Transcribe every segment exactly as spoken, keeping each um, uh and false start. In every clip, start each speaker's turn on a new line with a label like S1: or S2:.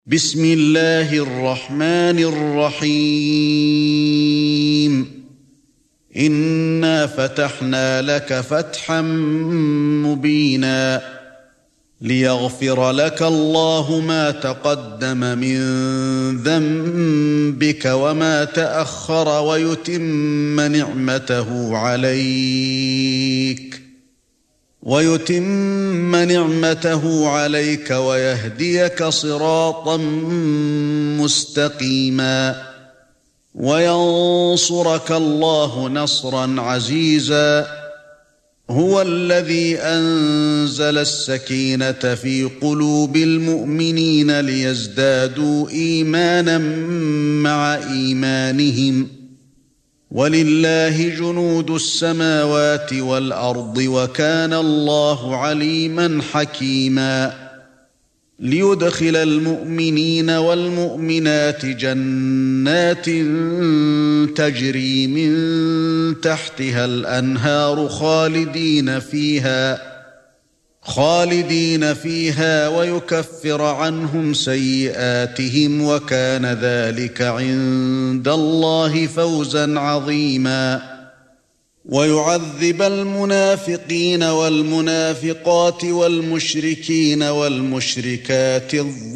S1: بسم الله الرحمن الرحيم إنا فتحنا لك فتحا مبينا ليغفر لك الله ما تقدم من ذنبك وما تأخر ويتم نعمته عليك ويتم نعمته عليك ويهديك صراطا مستقيما وينصرك الله نصرا عزيزا هو الذي أنزل السكينة في قلوب المؤمنين ليزدادوا إيمانا مع إيمانهم ولله جنود السماوات والأرض وكان الله عليما حكيما ليدخل المؤمنين والمؤمنات جنات تجري من تحتها الأنهار خالدين فيها خالدين فيها ويكفر عنهم سيئاتهم وكان ذلك عند الله فوزا عظيما ويعذب المنافقين والمنافقات والمشركين والمشركات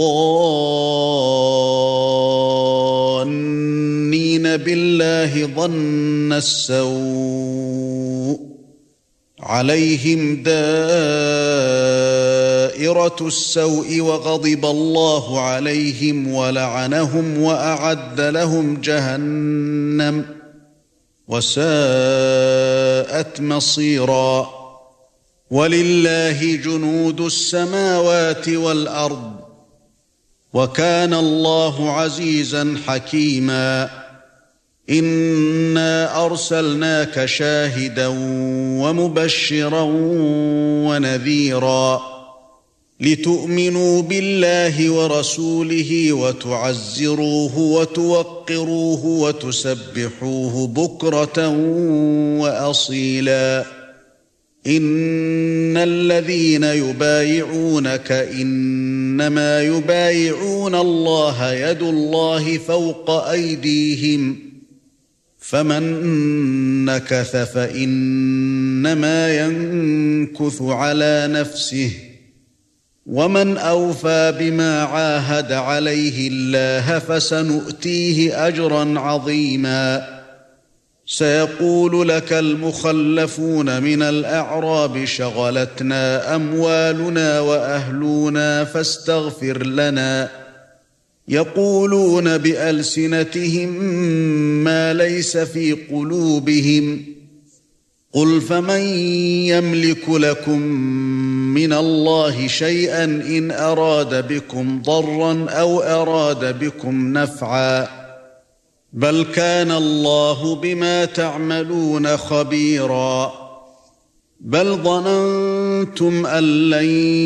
S1: الظانين بالله ظن السوء عليهم دائرة السوء وغضب الله عليهم ولعنهم وأعد لهم جهنم وساءت مصيرا ولله جنود السماوات والأرض وكان الله عزيزا حكيما إنا أرسلناك شاهدا ومبشرا ونذيرا لتؤمنوا بالله ورسوله وتعزروه وتوقروه وتسبحوه بكرة وأصيلا إن الذين يبايعونك إنما يبايعون الله يد الله فوق أيديهم فمن نكث فإنما ينكث على نفسه ومن أوفى بما عاهد عليه الله فسنؤتيه أجرا عظيما سيقول لك المخلفون من الأعراب شغلتنا أموالنا وأهلنا فاستغفر لنا يقولون بألسنتهم ما ليس في قلوبهم قل فمن يملك لكم من الله شيئا إن أراد بكم ضرا أو أراد بكم نفعا بل كان الله بما تعملون خبيرا بل ظننتم أن لن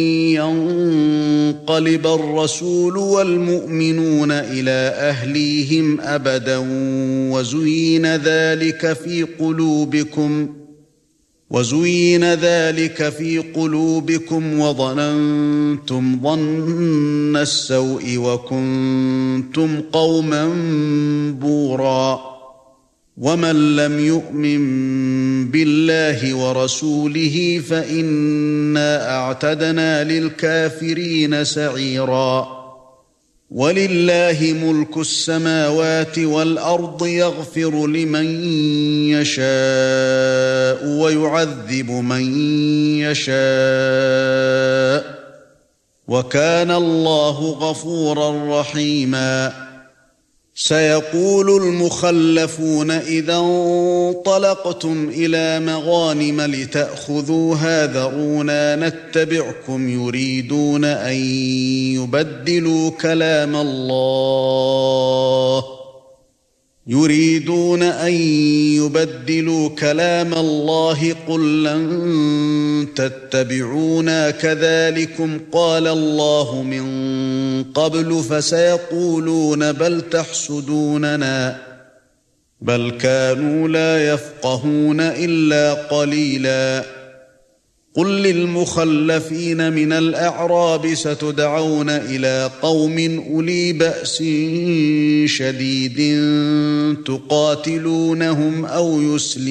S1: ينقلب الرسول والمؤمنون إلى أهليهم أبدا وزين ذلك في قلوبكم وزين ذلك في قلوبكم وظننتم ظن السوء وكنتم قوما بورا ومن لم يؤمن بالله ورسوله فإنا أعتدنا للكافرين سعيرا ولله ملك السماوات والأرض يغفر لمن يشاء ويعذب من يشاء وكان الله غفورا رحيما سيقول المخلفون إذا انطلقتم إلى مغانم لتأخذوها ذرونا نتبعكم يريدون أن يبدلوا كلام الله يريدون أن يبدلوا كلام الله قل لن تتبعونا كذلكم قال الله من قبل فسيقولون بل تحسدوننا بل كانوا لا يفقهون إلا قليلا قل للمخلفين من الأعراب ستدعون إلى قوم أولي بأس شديد تقاتلونهم أو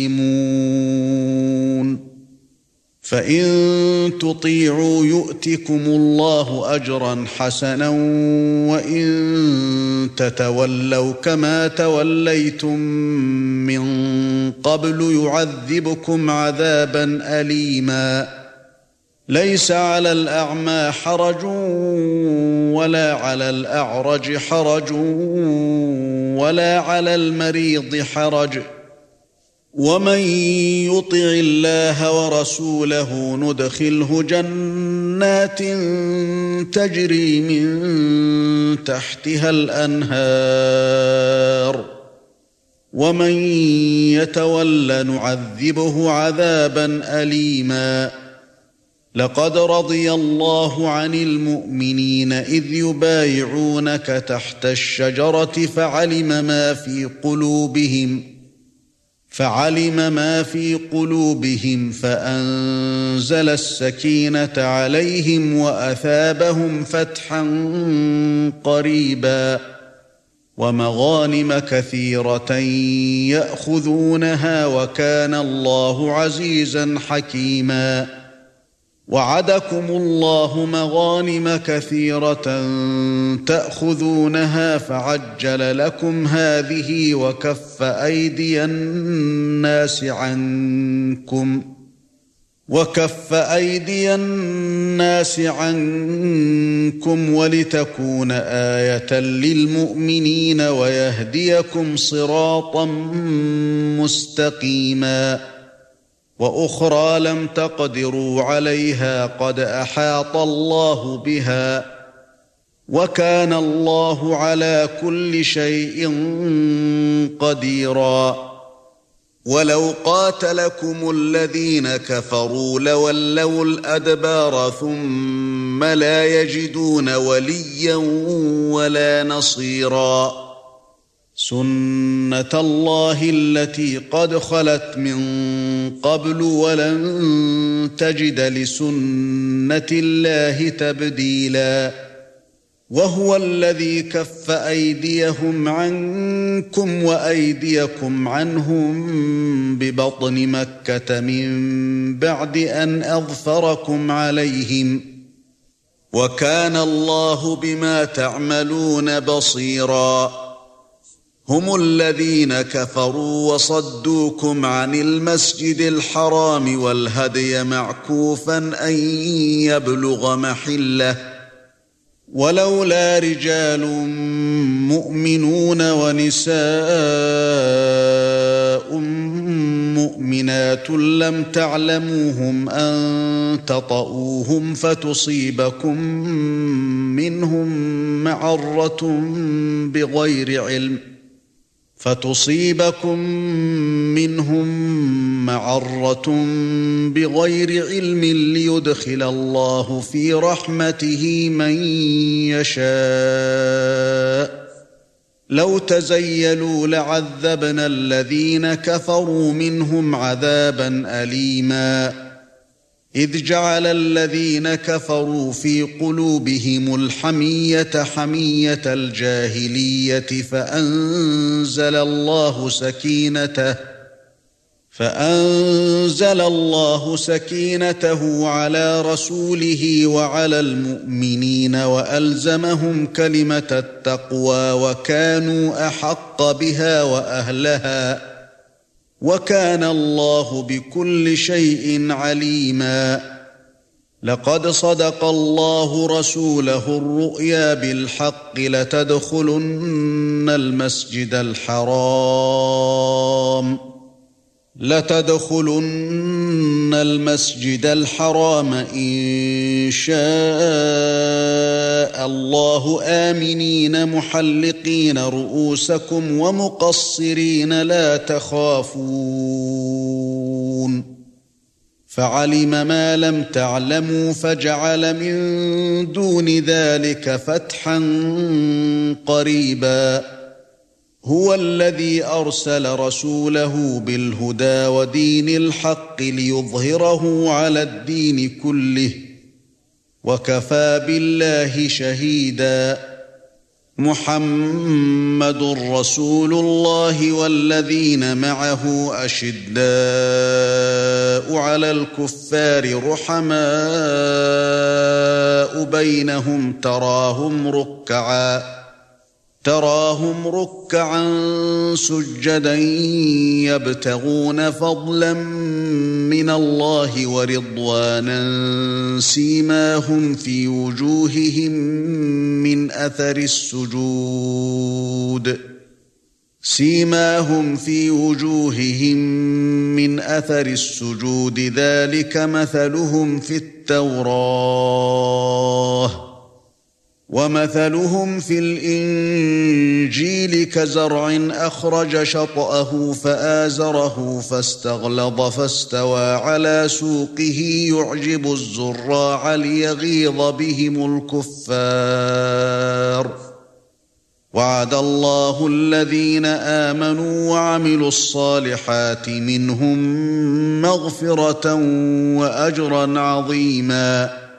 S1: يسلمون فإن تطيعوا يؤتكم الله أجرا حسنا وإن تتولوا كما توليتم من قبل يعذبكم عذابا أليما ليس على الأعمى حرج ولا على الأعرج حرج ولا على المريض حرج ومن يطع الله ورسوله ندخله جنات تجري من تحتها الأنهار ومن يتول نعذبه عذابا أليما لقد رضي الله عن المؤمنين إذ يبايعونك تحت الشجرة فعلم ما في قلوبهم فعلم ما في قلوبهم فأنزل السكينة عليهم وأثابهم فتحا قريبا ومغانم كثيرة يأخذونها وكان الله عزيزا حكيما وعدكم الله مغانم كثيرة تأخذونها فعجل لكم هذه وكف أيدي الناس عنكم وكف أيدي الناس عنكم ولتكون آية للمؤمنين ويهديكم صراطا مستقيما وأخرى لم تقدروا عليها قد أحاط الله بها وكان الله على كل شيء قديرا ولو قاتلكم الذين كفروا لولوا الأدبار ثم لا يجدون وليا ولا نصيرا سنة الله التي قد خلت من قبل ولن تجد لسنة الله تبديلا وهو الذي كف أيديهم عنكم وأيديكم عنهم ببطن مكة من بعد أن أظفركم عليهم وكان الله بما تعملون بصيرا هم الذين كفروا وصدوكم عن المسجد الحرام والهدي معكوفا أن يبلغ محله ولولا رجال مؤمنون ونساء مؤمنات لم تعلموهم أن تطؤوهم فتصيبكم منهم معرة بغير علم فتصيبكم منهم معرة بغير علم ليدخل الله في رحمته من يشاء لو تزيلوا لعذبنا الذين كفروا منهم عذابا أليما إذ جعل الذين كفروا في قلوبهم الحمية حمية الجاهلية فأنزل الله سكينته فأنزل الله سكينته على رسوله وعلى المؤمنين وألزمهم كلمة التقوى وكانوا أحق بها وأهلها وكان الله بكل شيء عليما لقد صدق الله رسوله الرؤيا بالحق لتدخلن المسجد الحرام لتدخلن المسجد الحرام إن شاء الله آمنين محلقين رؤوسكم ومقصرين لا تخافون فعلم ما لم تعلموا فجعل من دون ذلك فتحا قريبا هو الذي أرسل رسوله بالهدى ودين الحق ليظهره على الدين كله وكفى بالله شهيدا محمد رسول الله والذين معه أشداء على الكفار رحماء بينهم تراهم ركعا تراهم ركعا سجدا يبتغون فضلا من الله ورضوانا سيماهم في وجوههم من أثر السجود سيماهم في وجوههم من أثر السجود ذلك مثلهم في التوراة ومثلهم في الإنجيل كزرع أخرج شطأه فآزره فاستغلظ فاستوى على سوقه يعجب الزراع ليغيظ بهم الكفار وعد الله الذين آمنوا وعملوا الصالحات منهم مغفرة وأجرا عظيما